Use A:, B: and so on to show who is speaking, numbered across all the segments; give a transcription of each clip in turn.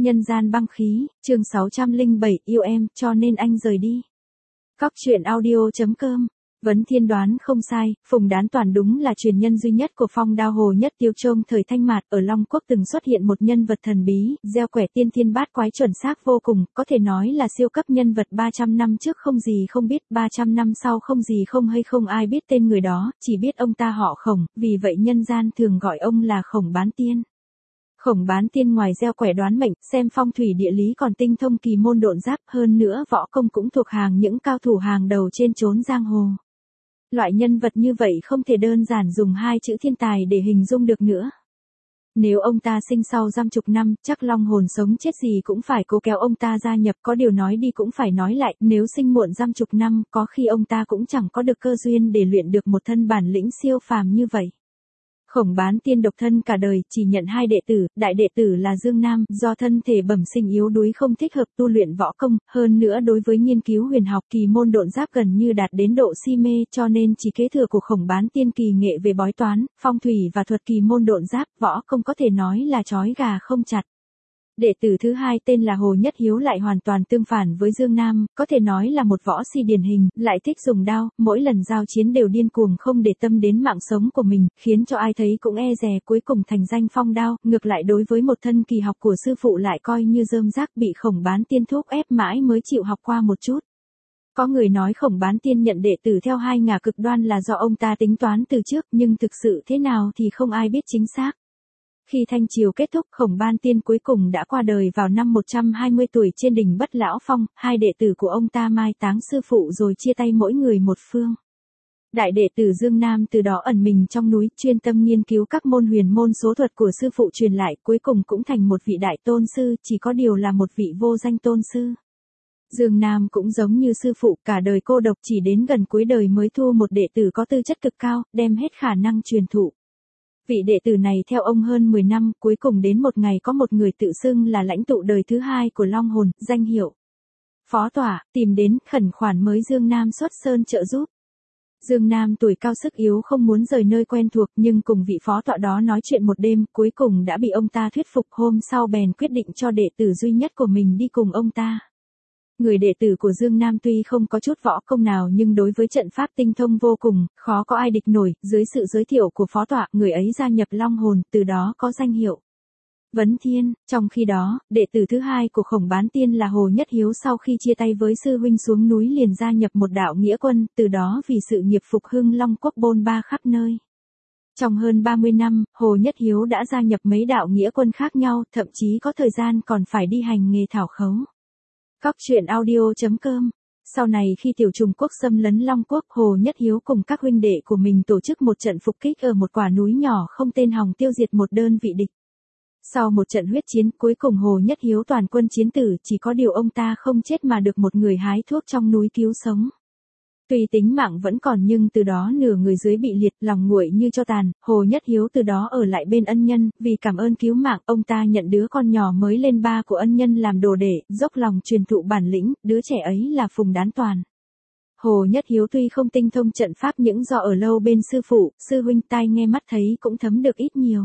A: Nhân gian băng khí, chương 607, yêu em, cho nên anh rời đi. Cóc truyện audio.com. Vấn Thiên đoán không sai, Phùng Đán Toàn đúng là truyền nhân duy nhất của phong đao Hồ Nhất Tiêu Trông thời Thanh Mạt. Ở Long Quốc từng xuất hiện một nhân vật thần bí, gieo quẻ tiên thiên bát quái chuẩn xác vô cùng, có thể nói là siêu cấp nhân vật. 300 năm trước không gì không biết, 300 năm sau không gì không hay, không ai biết tên người đó, chỉ biết ông ta họ Khổng, vì vậy nhân gian thường gọi ông là Khổng Bán Tiên. Khổng Bán Tiên ngoài gieo quẻ đoán mệnh, xem phong thủy địa lý còn tinh thông kỳ môn độn giáp, hơn nữa võ công cũng thuộc hàng những cao thủ hàng đầu trên chốn giang hồ. Loại nhân vật như vậy không thể đơn giản dùng hai chữ thiên tài để hình dung được nữa. Nếu ông ta sinh sau dăm chục năm, chắc long hồn sống chết gì cũng phải cố kéo ông ta gia nhập, có điều nói đi cũng phải nói lại, nếu sinh muộn dăm chục năm, có khi ông ta cũng chẳng có được cơ duyên để luyện được một thân bản lĩnh siêu phàm như vậy. Khổng Bán Tiên độc thân cả đời, chỉ nhận hai đệ tử, đại đệ tử là Dương Nam, do thân thể bẩm sinh yếu đuối không thích hợp tu luyện võ công, hơn nữa đối với nghiên cứu huyền học kỳ môn độn giáp gần như đạt đến độ si mê, cho nên chỉ kế thừa của Khổng Bán Tiên kỳ nghệ về bói toán, phong thủy và thuật kỳ môn độn giáp, võ công có thể nói là chói gà không chặt. Đệ tử thứ hai tên là Hồ Nhất Hiếu lại hoàn toàn tương phản với Dương Nam, có thể nói là một võ si điển hình, lại thích dùng đao, mỗi lần giao chiến đều điên cuồng không để tâm đến mạng sống của mình, khiến cho ai thấy cũng e dè, cuối cùng thành danh phong đao. Ngược lại đối với một thân kỳ học của sư phụ lại coi như rơm rác, bị Khổng Bán Tiên thúc ép mãi mới chịu học qua một chút. Có người nói Khổng Bán Tiên nhận đệ tử theo hai ngả cực đoan là do ông ta tính toán từ trước, nhưng thực sự thế nào thì không ai biết chính xác. Khi Thanh Triều kết thúc, Khổng Bán Tiên cuối cùng đã qua đời vào năm 120 tuổi trên đỉnh Bất Lão Phong, hai đệ tử của ông ta mai táng sư phụ rồi chia tay mỗi người một phương. Đại đệ tử Dương Nam từ đó ẩn mình trong núi, chuyên tâm nghiên cứu các môn huyền môn số thuật của sư phụ truyền lại, cuối cùng cũng thành một vị đại tôn sư, chỉ có điều là một vị vô danh tôn sư. Dương Nam cũng giống như sư phụ, cả đời cô độc, chỉ đến gần cuối đời mới thu một đệ tử có tư chất cực cao, đem hết khả năng truyền thụ. Vị đệ tử này theo ông hơn 10 năm, cuối cùng đến một ngày có một người tự xưng là lãnh tụ đời thứ hai của Long Hồn, danh hiệu Phó Tỏa, tìm đến khẩn khoản mới Dương Nam xuất sơn trợ giúp. Dương Nam tuổi cao sức yếu không muốn rời nơi quen thuộc, nhưng cùng vị phó tọa đó nói chuyện một đêm, cuối cùng đã bị ông ta thuyết phục, hôm sau bèn quyết định cho đệ tử duy nhất của mình đi cùng ông ta. Người đệ tử của Dương Nam tuy không có chút võ công nào nhưng đối với trận pháp tinh thông vô cùng, khó có ai địch nổi. Dưới sự giới thiệu của phó tọa, người ấy gia nhập Long Hồn, từ đó có danh hiệu Vấn Thiên. Trong khi đó, đệ tử thứ hai của Khổng Bán Tiên là Hồ Nhất Hiếu sau khi chia tay với sư huynh xuống núi liền gia nhập một đạo nghĩa quân, từ đó vì sự nghiệp phục hưng Long Quốc bôn ba khắp nơi. Trong hơn 30 năm, Hồ Nhất Hiếu đã gia nhập mấy đạo nghĩa quân khác nhau, thậm chí có thời gian còn phải đi hành nghề thảo khấu. Cóc truyện audio.com. Sau này khi Tiểu Trùng Quốc xâm lấn Long Quốc, Hồ Nhất Hiếu cùng các huynh đệ của mình tổ chức một trận phục kích ở một quả núi nhỏ không tên hòng tiêu diệt một đơn vị địch. Sau một trận huyết chiến, cuối cùng Hồ Nhất Hiếu toàn quân chiến tử, chỉ có điều ông ta không chết mà được một người hái thuốc trong núi cứu sống. Tuy tính mạng vẫn còn nhưng từ đó nửa người dưới bị liệt, lòng nguội như tro tàn. Hồ Nhất Hiếu từ đó ở lại bên ân nhân, vì cảm ơn cứu mạng, ông ta nhận đứa con nhỏ mới lên ba của ân nhân làm đồ đệ, dốc lòng truyền thụ bản lĩnh, đứa trẻ ấy là Phùng Đán Toàn. Hồ Nhất Hiếu tuy không tinh thông trận pháp nhưng do ở lâu bên sư phụ, sư huynh tai nghe mắt thấy cũng thấm được ít nhiều.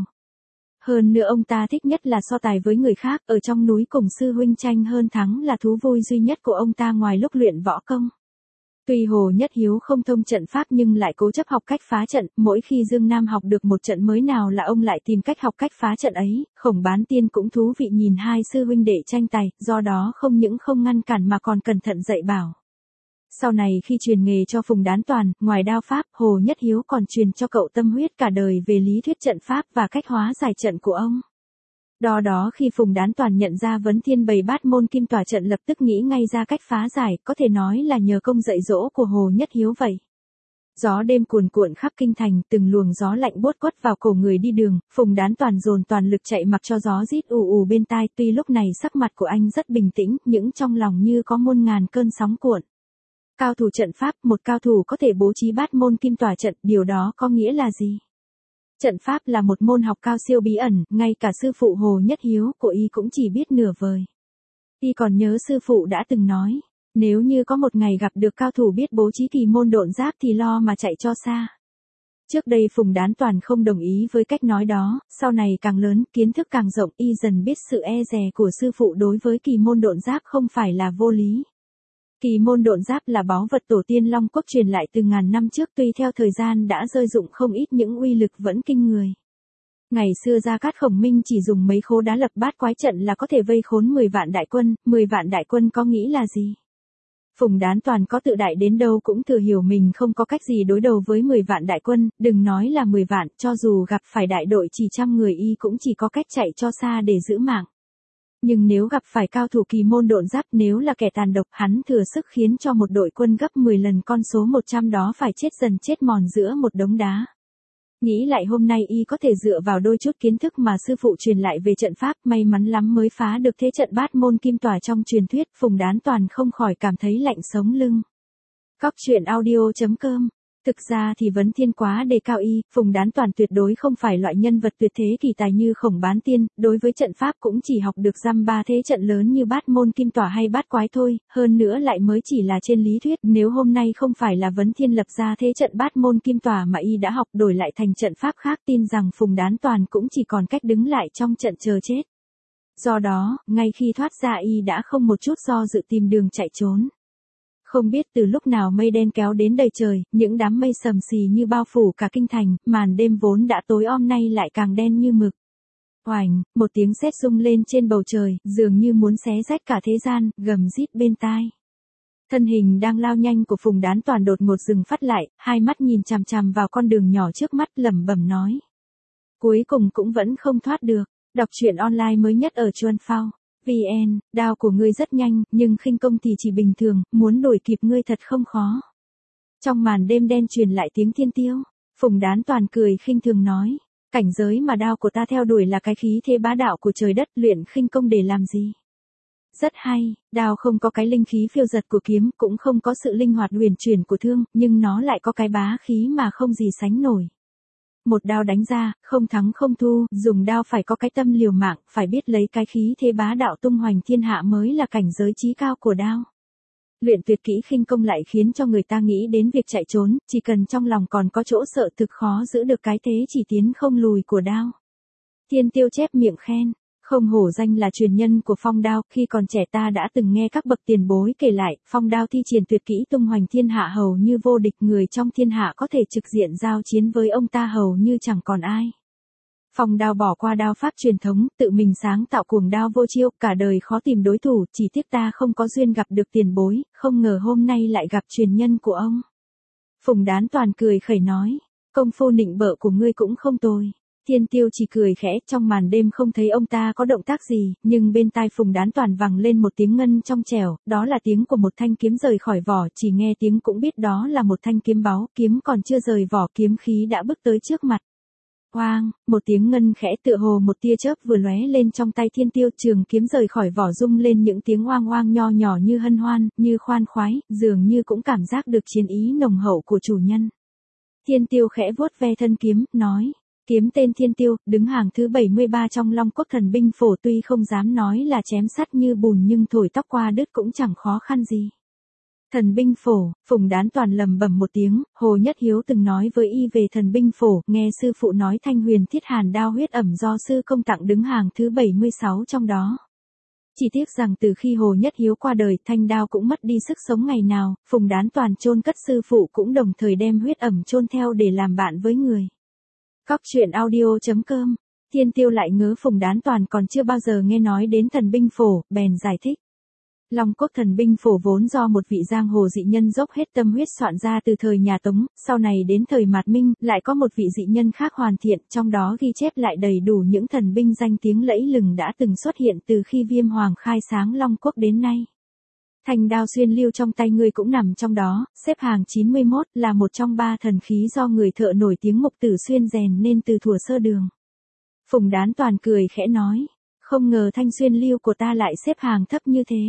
A: Hơn nữa ông ta thích nhất là so tài với người khác, ở trong núi cùng sư huynh tranh hơn thắng là thú vui duy nhất của ông ta ngoài lúc luyện võ công. Tuy Hồ Nhất Hiếu không thông trận pháp nhưng lại cố chấp học cách phá trận, mỗi khi Dương Nam học được một trận mới nào là ông lại tìm cách học cách phá trận ấy. Khổng Bán Tiên cũng thú vị nhìn hai sư huynh đệ tranh tài, do đó không những không ngăn cản mà còn cẩn thận dạy bảo. Sau này khi truyền nghề cho Phùng Đán Toàn, ngoài đao pháp, Hồ Nhất Hiếu còn truyền cho cậu tâm huyết cả đời về lý thuyết trận pháp và cách hóa giải trận của ông. Đó khi Phùng Đán Toàn nhận ra Vấn Thiên bày bát môn kim tỏa trận lập tức nghĩ ngay ra cách phá giải, có thể nói là nhờ công dạy dỗ của Hồ Nhất Hiếu vậy. Gió đêm cuồn cuộn khắp kinh thành, từng luồng gió lạnh buốt quất vào cổ người đi đường, Phùng Đán Toàn dồn toàn lực chạy mặc cho gió rít ù ù bên tai, tuy lúc này sắc mặt của anh rất bình tĩnh, nhưng trong lòng như có muôn ngàn cơn sóng cuộn. Cao thủ trận pháp, một cao thủ có thể bố trí bát môn kim tỏa trận, điều đó có nghĩa là gì? Trận pháp là một môn học cao siêu bí ẩn, ngay cả sư phụ Hồ Nhất Hiếu của y cũng chỉ biết nửa vời. Y còn nhớ sư phụ đã từng nói, nếu như có một ngày gặp được cao thủ biết bố trí kỳ môn độn giáp thì lo mà chạy cho xa. Trước đây Phùng Đán Toàn không đồng ý với cách nói đó, sau này càng lớn, kiến thức càng rộng, y dần biết sự e dè của sư phụ đối với kỳ môn độn giáp không phải là vô lý. Kỳ môn độn giáp là báu vật tổ tiên Long Quốc truyền lại từ ngàn năm trước, tuy theo thời gian đã rơi dụng không ít những uy lực vẫn kinh người. Ngày xưa Gia Cát Khổng Minh chỉ dùng mấy khố đá lập bát quái trận là có thể vây khốn 10 vạn đại quân, 10 vạn đại quân có nghĩ là gì? Phùng Đán Toàn có tự đại đến đâu cũng thừa hiểu mình không có cách gì đối đầu với 10 vạn đại quân, đừng nói là 10 vạn, cho dù gặp phải đại đội chỉ trăm người y cũng chỉ có cách chạy cho xa để giữ mạng. Nhưng nếu gặp phải cao thủ kỳ môn độn giáp, nếu là kẻ tàn độc, hắn thừa sức khiến cho một đội quân gấp 10 lần con số 100 đó phải chết dần chết mòn giữa một đống đá. Nghĩ lại hôm nay y có thể dựa vào đôi chút kiến thức mà sư phụ truyền lại về trận pháp, may mắn lắm mới phá được thế trận bát môn kim tỏa trong truyền thuyết, Phùng Đán Toàn không khỏi cảm thấy lạnh sống lưng. Cóc truyện audio.com. Thực ra thì Vấn Thiên quá đề cao y, Phùng Đán Toàn tuyệt đối không phải loại nhân vật tuyệt thế kỳ tài như Khổng Bán Tiên, đối với trận pháp cũng chỉ học được dăm ba thế trận lớn như bát môn kim tỏa hay bát quái thôi, hơn nữa lại mới chỉ là trên lý thuyết, nếu hôm nay không phải là Vấn Thiên lập ra thế trận bát môn kim tỏa mà y đã học đổi lại thành trận pháp khác, tin rằng Phùng Đán Toàn cũng chỉ còn cách đứng lại trong trận chờ chết. Do đó, ngay khi thoát ra y đã không một chút do dự tìm đường chạy trốn. Không biết từ lúc nào mây đen kéo đến đầy trời, những đám mây sầm xì như bao phủ cả kinh thành, màn đêm vốn đã tối om nay lại càng đen như mực. Oành, một tiếng sét rung lên trên bầu trời, dường như muốn xé rách cả thế gian, gầm rít bên tai. Thân hình đang lao nhanh của Phùng Đán Toàn đột ngột dừng phát lại, hai mắt nhìn chằm chằm vào con đường nhỏ trước mắt, lẩm bẩm nói: cuối cùng cũng vẫn không thoát được. Đọc truyện online mới nhất ở Chuan Phao. VN, đao của ngươi rất nhanh, nhưng khinh công thì chỉ bình thường, muốn đuổi kịp ngươi thật không khó. Trong màn đêm đen truyền lại tiếng thiên tiêu, Phùng Đán Toàn cười khinh thường nói: cảnh giới mà đao của ta theo đuổi là cái khí thế bá đạo của trời đất, luyện khinh công để làm gì? Rất hay, đao không có cái linh khí phiêu dật của kiếm, cũng không có sự linh hoạt huyền chuyển của thương, nhưng nó lại có cái bá khí mà không gì sánh nổi. Một đao đánh ra, không thắng không thu, dùng đao phải có cái tâm liều mạng, phải biết lấy cái khí thế bá đạo tung hoành thiên hạ mới là cảnh giới chí cao của đao. Luyện tuyệt kỹ khinh công lại khiến cho người ta nghĩ đến việc chạy trốn, chỉ cần trong lòng còn có chỗ sợ thực khó giữ được cái thế chỉ tiến không lùi của đao. Thiên tiêu chép miệng khen: không hổ danh là truyền nhân của phong đao, khi còn trẻ ta đã từng nghe các bậc tiền bối kể lại, phong đao thi triển tuyệt kỹ tung hoành thiên hạ hầu như vô địch, người trong thiên hạ có thể trực diện giao chiến với ông ta hầu như chẳng còn ai. Phong đao bỏ qua đao pháp truyền thống, tự mình sáng tạo cuồng đao vô chiêu, cả đời khó tìm đối thủ, chỉ tiếc ta không có duyên gặp được tiền bối, không ngờ hôm nay lại gặp truyền nhân của ông. Phùng Đán Toàn cười khẩy nói: công phu nịnh bợ của ngươi cũng không tồi. Thiên tiêu chỉ cười khẽ, trong màn đêm không thấy ông ta có động tác gì, nhưng bên tai Phùng Đán Toàn vang lên một tiếng ngân trong trẻo, đó là tiếng của một thanh kiếm rời khỏi vỏ, chỉ nghe tiếng cũng biết đó là một thanh kiếm báu, kiếm còn chưa rời vỏ kiếm khí đã bước tới trước mặt. Oang, một tiếng ngân khẽ tựa hồ một tia chớp vừa lóe lên trong tay thiên tiêu, trường kiếm rời khỏi vỏ rung lên những tiếng oang oang nho nhỏ như hân hoan, như khoan khoái, dường như cũng cảm giác được chiến ý nồng hậu của chủ nhân. Thiên tiêu khẽ vuốt ve thân kiếm, nói: kiếm tên Thiên Tiêu, đứng hàng thứ 73 trong Long Quốc thần binh phổ, tuy không dám nói là chém sắt như bùn nhưng thổi tóc qua đứt cũng chẳng khó khăn gì. Thần binh phổ, Phùng Đán Toàn lầm bẩm một tiếng, Hồ Nhất Hiếu từng nói với y về thần binh phổ, nghe sư phụ nói thanh huyền thiết hàn đao huyết ẩm do sư công tặng đứng hàng thứ 76 trong đó. Chỉ tiếc rằng từ khi Hồ Nhất Hiếu qua đời, thanh đao cũng mất đi sức sống ngày nào, Phùng Đán Toàn chôn cất sư phụ cũng đồng thời đem huyết ẩm chôn theo để làm bạn với người. Cóc truyện audio.com. Thiên tiêu lại ngớ Phùng Đán Toàn còn chưa bao giờ nghe nói đến thần binh phổ, bèn giải thích. Long Quốc thần binh phổ vốn do một vị giang hồ dị nhân dốc hết tâm huyết soạn ra từ thời nhà Tống, sau này đến thời Mạt Minh, lại có một vị dị nhân khác hoàn thiện, trong đó ghi chép lại đầy đủ những thần binh danh tiếng lẫy lừng đã từng xuất hiện từ khi Viêm Hoàng khai sáng Long Quốc đến nay. Thanh đao xuyên lưu trong tay ngươi cũng nằm trong đó, xếp hàng 91, là một trong 3 thần khí do người thợ nổi tiếng Mục Tử Xuyên rèn nên từ thuở sơ đường. Phùng Đán Toàn cười khẽ nói: không ngờ thanh xuyên lưu của ta lại xếp hàng thấp như thế.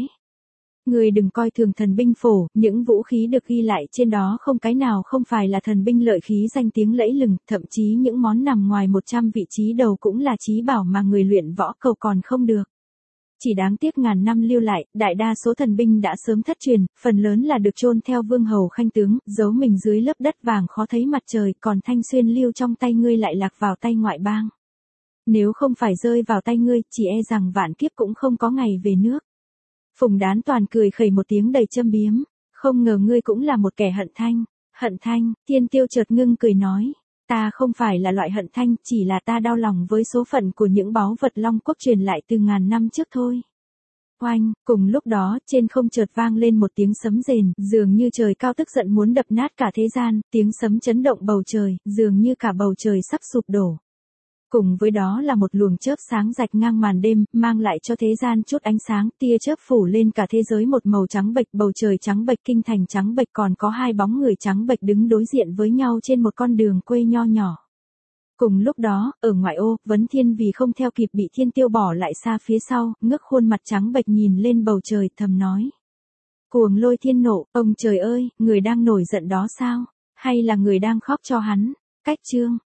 A: Ngươi đừng coi thường thần binh phổ, những vũ khí được ghi lại trên đó không cái nào không phải là thần binh lợi khí danh tiếng lẫy lừng, thậm chí những món nằm ngoài 100 vị trí đầu cũng là chí bảo mà người luyện võ cầu còn không được. Chỉ đáng tiếc ngàn năm lưu lại, đại đa số thần binh đã sớm thất truyền, phần lớn là được chôn theo vương hầu khanh tướng, giấu mình dưới lớp đất vàng khó thấy mặt trời, còn thanh xuyên lưu trong tay ngươi lại lạc vào tay ngoại bang. Nếu không phải rơi vào tay ngươi, chỉ e rằng vạn kiếp cũng không có ngày về nước. Phùng Đán Toàn cười khẩy một tiếng đầy châm biếm, không ngờ ngươi cũng là một kẻ hận thanh. Hận thanh, Thiên Tiêu chợt ngưng cười nói, ta không phải là loại hận thanh, chỉ là ta đau lòng với số phận của những báu vật Long Quốc truyền lại từ ngàn năm trước thôi. Oanh, cùng lúc đó, trên không chợt vang lên một tiếng sấm rền, dường như trời cao tức giận muốn đập nát cả thế gian, tiếng sấm chấn động bầu trời, dường như cả bầu trời sắp sụp đổ. Cùng với đó là một luồng chớp sáng rạch ngang màn đêm, mang lại cho thế gian chút ánh sáng, tia chớp phủ lên cả thế giới một màu trắng bệch, bầu trời trắng bệch, kinh thành trắng bệch, còn có hai bóng người trắng bệch đứng đối diện với nhau trên một con đường quê nho nhỏ. Cùng lúc đó, ở ngoại ô, Vấn Thiên vì không theo kịp bị Thiên Tiêu bỏ lại xa phía sau, ngước khuôn mặt trắng bệch nhìn lên bầu trời thầm nói. Cuồng Lôi Thiên nộ, ông trời ơi, người đang nổi giận đó sao? Hay là người đang khóc cho hắn? Cách chương